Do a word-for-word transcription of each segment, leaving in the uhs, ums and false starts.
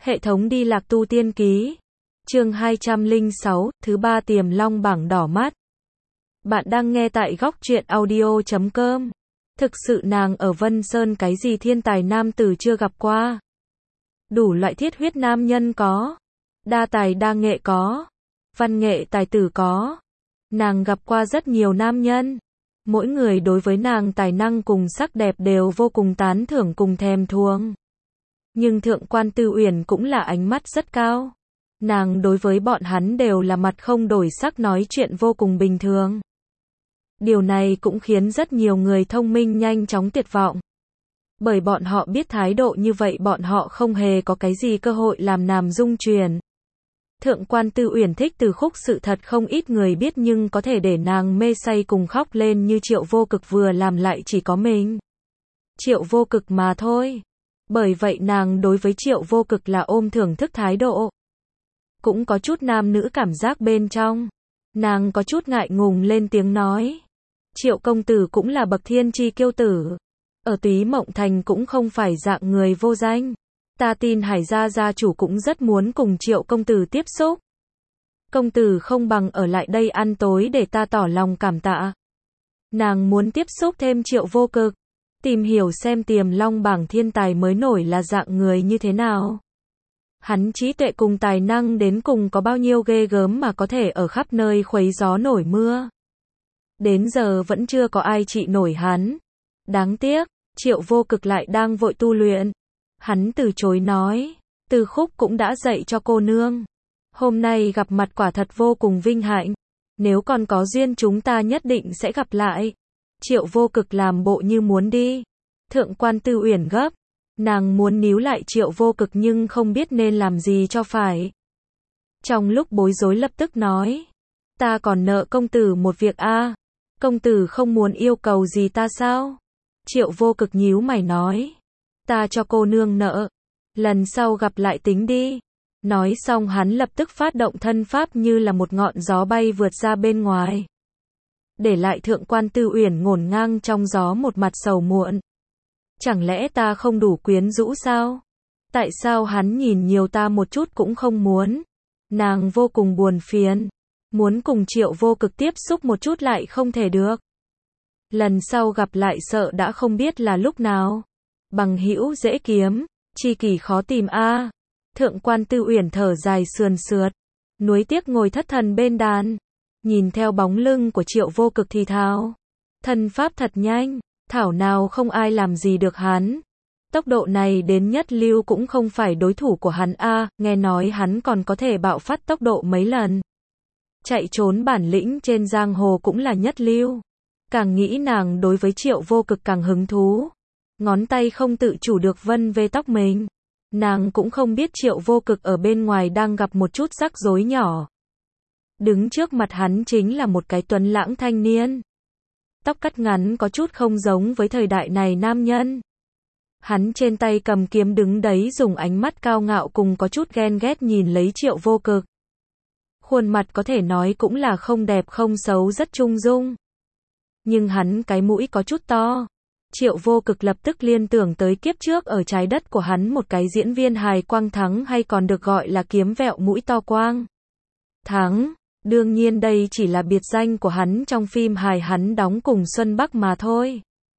Hệ thống đi lạc tu tiên ký. Chương hai trăm lẻ sáu, thứ ba tiềm long bảng đỏ mắt. Bạn đang nghe tại góc truyện audio chấm com. Thực sự nàng ở Vân Sơn cái gì thiên tài nam tử chưa gặp qua. Đủ loại thiết huyết nam nhân có. Đa tài đa nghệ có. Văn nghệ tài tử có. Nàng gặp qua rất nhiều nam nhân. Mỗi người đối với nàng tài năng cùng sắc đẹp đều vô cùng tán thưởng cùng thèm thuồng. Nhưng Thượng quan Tư Uyển cũng là ánh mắt rất cao. Nàng đối với bọn hắn đều là mặt không đổi sắc, nói chuyện vô cùng bình thường. Điều này cũng khiến rất nhiều người thông minh nhanh chóng tuyệt vọng. Bởi bọn họ biết thái độ như vậy bọn họ không hề có cái gì cơ hội làm nàng dung chuyển. Thượng quan Tư Uyển thích từ khúc sự thật không ít người biết, nhưng có thể để nàng mê say cùng khóc lên như Triệu Vô Cực vừa làm lại chỉ có mình. Triệu Vô Cực mà thôi. Bởi vậy nàng đối với Triệu Vô Cực là ôm thưởng thức thái độ. Cũng có chút nam nữ cảm giác bên trong. Nàng có chút ngại ngùng lên tiếng nói. Triệu công tử cũng là bậc thiên chi kiêu tử. Ở Túy Mộng Thành cũng không phải dạng người vô danh. Ta tin Hải gia gia chủ cũng rất muốn cùng Triệu công tử tiếp xúc. Công tử không bằng ở lại đây ăn tối để ta tỏ lòng cảm tạ. Nàng muốn tiếp xúc thêm Triệu Vô Cực. Tìm hiểu xem tiềm long bảng thiên tài mới nổi là dạng người như thế nào. Hắn trí tuệ cùng tài năng đến cùng có bao nhiêu ghê gớm mà có thể ở khắp nơi khuấy gió nổi mưa. Đến giờ vẫn chưa có ai trị nổi hắn. Đáng tiếc, Triệu Vô Cực lại đang vội tu luyện. Hắn từ chối nói, Từ Khúc cũng đã dạy cho cô nương. Hôm nay gặp mặt quả thật vô cùng vinh hạnh. Nếu còn có duyên chúng ta nhất định sẽ gặp lại. Triệu Vô Cực làm bộ như muốn đi. Thượng quan Tư Uyển gấp. Nàng muốn níu lại Triệu Vô Cực nhưng không biết nên làm gì cho phải. Trong lúc bối rối lập tức nói. Ta còn nợ công tử một việc a. À. Công tử không muốn yêu cầu gì ta sao? Triệu Vô Cực nhíu mày nói. Ta cho cô nương nợ. Lần sau gặp lại tính đi. Nói xong hắn lập tức phát động thân pháp như là một ngọn gió bay vượt ra bên ngoài. Để lại Thượng quan Tư Uyển ngổn ngang trong gió một mặt sầu muộn. Chẳng lẽ ta không đủ quyến rũ sao? Tại sao hắn nhìn nhiều ta một chút cũng không muốn? Nàng vô cùng buồn phiền. Muốn cùng Triệu Vô Cực tiếp xúc một chút lại không thể được. Lần sau gặp lại sợ đã không biết là lúc nào. Bằng hữu dễ kiếm, tri kỷ khó tìm a. À. Thượng quan Tư Uyển thở dài sườn sượt. Nuối tiếc ngồi thất thần bên đàn. Nhìn theo bóng lưng của Triệu Vô Cực thì thào. Thân pháp thật nhanh. Thảo nào không ai làm gì được hắn. Tốc độ này đến nhất lưu cũng không phải đối thủ của hắn a. À, nghe nói hắn còn có thể bạo phát tốc độ mấy lần. Chạy trốn bản lĩnh trên giang hồ cũng là nhất lưu. Càng nghĩ nàng đối với Triệu Vô Cực càng hứng thú. Ngón tay không tự chủ được vân về tóc mình. Nàng cũng không biết Triệu Vô Cực ở bên ngoài đang gặp một chút rắc rối nhỏ. Đứng trước mặt hắn chính là một cái tuấn lãng thanh niên. Tóc cắt ngắn có chút không giống với thời đại này nam nhân. Hắn trên tay cầm kiếm đứng đấy dùng ánh mắt cao ngạo cùng có chút ghen ghét nhìn lấy Triệu Vô Cực. Khuôn mặt có thể nói cũng là không đẹp không xấu, rất trung dung. Nhưng hắn cái mũi có chút to. Triệu Vô Cực lập tức liên tưởng tới kiếp trước ở trái đất của hắn một cái diễn viên hài quang Thắng, hay còn được gọi là kiếm vẹo mũi to quang Thắng. Đương nhiên đây chỉ là biệt danh của hắn trong phim hài hắn đóng cùng Xuân Bắc mà thôi.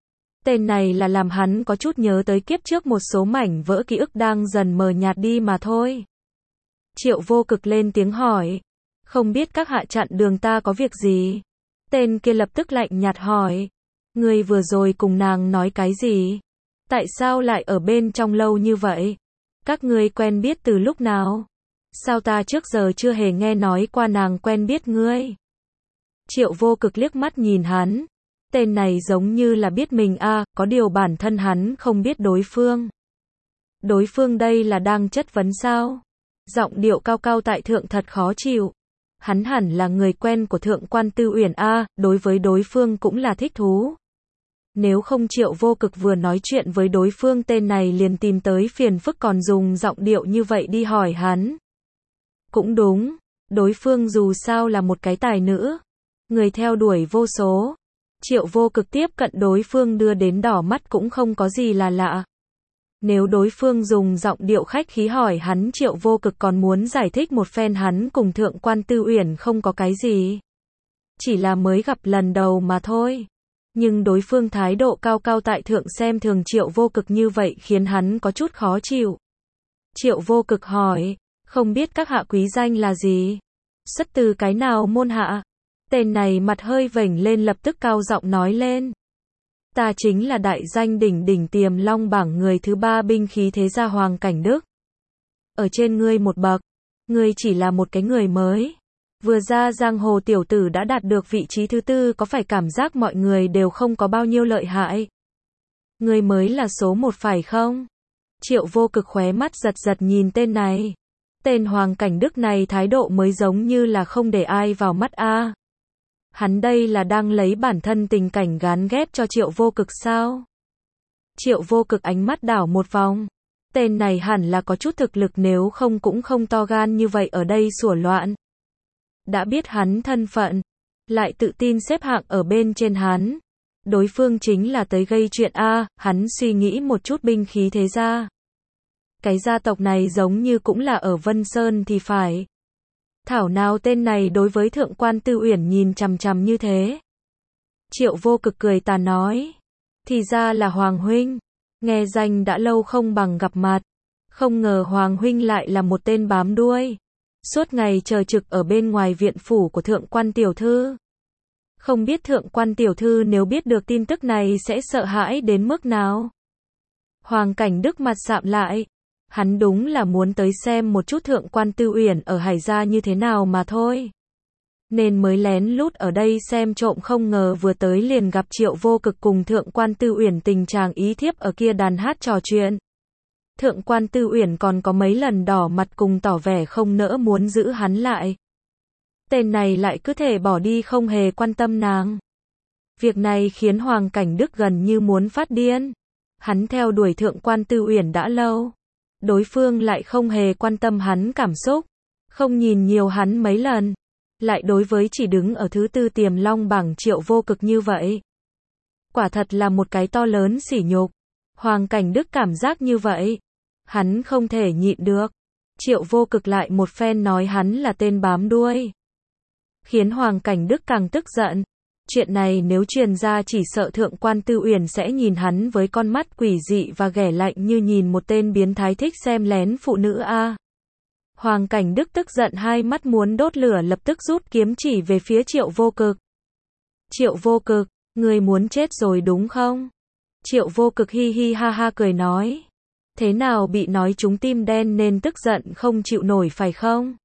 Tên này là làm hắn có chút nhớ tới kiếp trước một số mảnh vỡ ký ức đang dần mờ nhạt đi mà thôi. Triệu Vô Cực lên tiếng hỏi. Không biết các hạ chặn đường ta có việc gì? Tên kia lập tức lạnh nhạt hỏi. Ngươi vừa rồi cùng nàng nói cái gì? Tại sao lại ở bên trong lâu như vậy? Các ngươi quen biết từ lúc nào? Sao ta trước giờ chưa hề nghe nói qua nàng quen biết ngươi? Triệu Vô Cực liếc mắt nhìn hắn. Tên này giống như là biết mình a, à, có điều bản thân hắn không biết đối phương. Đối phương đây là đang chất vấn sao? Giọng điệu cao cao tại thượng thật khó chịu. Hắn hẳn là người quen của Thượng quan Tư Uyển a, à, đối với đối phương cũng là thích thú. Nếu không Triệu Vô Cực vừa nói chuyện với đối phương tên này liền tìm tới phiền phức còn dùng giọng điệu như vậy đi hỏi hắn. Cũng đúng, đối phương dù sao là một cái tài nữ. Người theo đuổi vô số. Triệu Vô Cực tiếp cận đối phương đưa đến đỏ mắt cũng không có gì là lạ. Nếu đối phương dùng giọng điệu khách khí hỏi hắn, Triệu Vô Cực còn muốn giải thích một phen hắn cùng Thượng quan Tư Uyển không có cái gì. Chỉ là mới gặp lần đầu mà thôi. Nhưng đối phương thái độ cao cao tại thượng xem thường Triệu Vô Cực như vậy khiến hắn có chút khó chịu. Triệu Vô Cực hỏi, không biết các hạ quý danh là gì? Xuất từ cái nào môn hạ? Tên này mặt hơi vểnh lên lập tức cao giọng nói lên. Ta chính là đại danh đỉnh đỉnh Tiềm Long bảng người thứ ba binh khí thế gia Hoàng Cảnh Đức. Ở trên ngươi một bậc, ngươi chỉ là một cái người mới. Vừa ra giang hồ tiểu tử đã đạt được vị trí thứ tư, có phải cảm giác mọi người đều không có bao nhiêu lợi hại? Ngươi mới là số một phải không? Triệu Vô Cực khóe mắt giật giật nhìn tên này. Tên Hoàng Cảnh Đức này thái độ mới giống như là không để ai vào mắt a. Hắn đây là đang lấy bản thân tình cảnh gán ghép cho Triệu Vô Cực sao? Triệu Vô Cực ánh mắt đảo một vòng. Tên này hẳn là có chút thực lực, nếu không cũng không to gan như vậy ở đây sủa loạn. Đã biết hắn thân phận, lại tự tin xếp hạng ở bên trên hắn. Đối phương chính là tới gây chuyện a, hắn suy nghĩ một chút, binh khí thế gia. Cái gia tộc này giống như cũng là ở Vân Sơn thì phải. Thảo nào tên này đối với Thượng quan Tư Uyển nhìn chằm chằm như thế. Triệu Vô Cực cười tà nói. Thì ra là Hoàng huynh. Nghe danh đã lâu không bằng gặp mặt. Không ngờ Hoàng huynh lại là một tên bám đuôi. Suốt ngày chờ trực ở bên ngoài viện phủ của Thượng quan tiểu thư. Không biết Thượng quan tiểu thư nếu biết được tin tức này sẽ sợ hãi đến mức nào. Hoàng Cảnh Đức mặt sạm lại. Hắn đúng là muốn tới xem một chút Thượng quan Tư Uyển ở Hải gia như thế nào mà thôi. Nên mới lén lút ở đây xem trộm, không ngờ vừa tới liền gặp Triệu Vô Cực cùng Thượng quan Tư Uyển tình trạng ý thiếp ở kia đàn hát trò chuyện. Thượng quan Tư Uyển còn có mấy lần đỏ mặt cùng tỏ vẻ không nỡ muốn giữ hắn lại. Tên này lại cứ thể bỏ đi không hề quan tâm nàng. Việc này khiến Hoàng Cảnh Đức gần như muốn phát điên. Hắn theo đuổi Thượng quan Tư Uyển đã lâu. Đối phương lại không hề quan tâm hắn cảm xúc. Không nhìn nhiều hắn mấy lần. Lại đối với chỉ đứng ở thứ tư Tiềm Long bảng Triệu Vô Cực như vậy. Quả thật là một cái to lớn sỉ nhục. Hoàng Cảnh Đức cảm giác như vậy. Hắn không thể nhịn được. Triệu Vô Cực lại một phen nói hắn là tên bám đuôi. Khiến Hoàng Cảnh Đức càng tức giận. Chuyện này nếu truyền ra chỉ sợ Thượng quan Tư Uyển sẽ nhìn hắn với con mắt quỷ dị và ghẻ lạnh như nhìn một tên biến thái thích xem lén phụ nữ a. Hoàng Cảnh Đức tức giận hai mắt muốn đốt lửa, lập tức rút kiếm chỉ về phía Triệu Vô Cực. Triệu Vô Cực, ngươi muốn chết rồi đúng không? Triệu Vô Cực hi hi ha ha cười nói. Thế nào, bị nói trúng tim đen nên tức giận không chịu nổi phải không?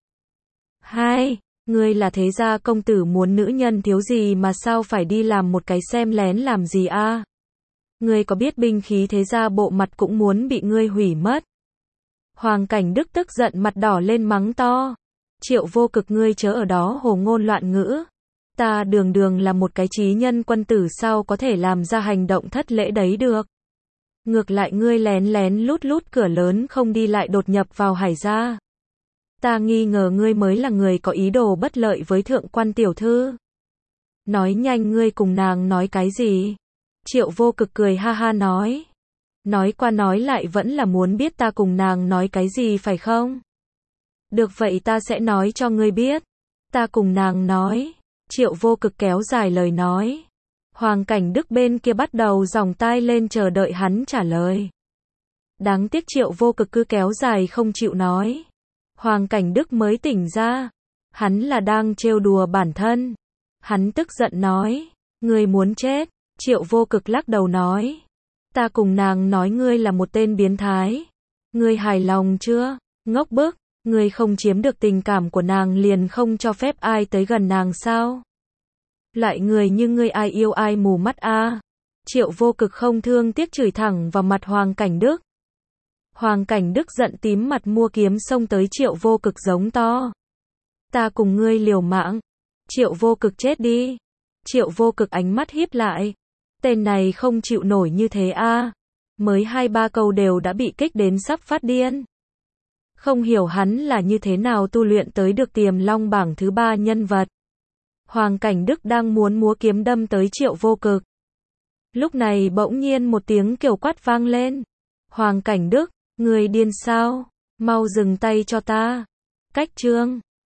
Hai, ngươi là thế gia công tử muốn nữ nhân thiếu gì mà sao phải đi làm một cái xem lén làm gì a? Ngươi có biết binh khí thế gia bộ mặt cũng muốn bị ngươi hủy mất. Hoàng Cảnh Đức tức giận mặt đỏ lên mắng to. Triệu Vô Cực, ngươi chớ ở đó hồ ngôn loạn ngữ. Ta đường đường là một cái trí nhân quân tử, sao có thể làm ra hành động thất lễ đấy được. Ngược lại ngươi lén lén lút lút cửa lớn không đi lại đột nhập vào Hải gia. Ta nghi ngờ ngươi mới là người có ý đồ bất lợi với Thượng quan tiểu thư. Nói nhanh, ngươi cùng nàng nói cái gì? Triệu Vô Cực cười ha ha nói. Nói qua nói lại vẫn là muốn biết ta cùng nàng nói cái gì phải không? Được vậy ta sẽ nói cho ngươi biết. Ta cùng nàng nói. Triệu Vô Cực kéo dài lời nói. Hoàng Cảnh Đức bên kia bắt đầu giòng tai lên chờ đợi hắn trả lời. Đáng tiếc Triệu Vô Cực cứ kéo dài không chịu nói. Hoàng Cảnh Đức mới tỉnh ra. Hắn là đang trêu đùa bản thân. Hắn tức giận nói. Ngươi muốn chết. Triệu Vô Cực lắc đầu nói. Ta cùng nàng nói ngươi là một tên biến thái. Ngươi hài lòng chưa? Ngốc bức. Ngươi không chiếm được tình cảm của nàng liền không cho phép ai tới gần nàng sao? Lại người như ngươi ai yêu ai mù mắt a. Triệu Vô Cực không thương tiếc chửi thẳng vào mặt Hoàng Cảnh Đức. Hoàng Cảnh Đức giận tím mặt mua kiếm xông tới Triệu Vô Cực giống to. Ta cùng ngươi liều mạng. Triệu Vô Cực chết đi. Triệu Vô Cực ánh mắt híp lại. Tên này không chịu nổi như thế a. Mới hai ba câu đều đã bị kích đến sắp phát điên. Không hiểu hắn là như thế nào tu luyện tới được Tiềm Long bảng thứ ba nhân vật. Hoàng Cảnh Đức đang muốn múa kiếm đâm tới Triệu Vô Cực. Lúc này bỗng nhiên một tiếng kêu quát vang lên. Hoàng Cảnh Đức, người điên sao? Mau dừng tay cho ta. Cách chương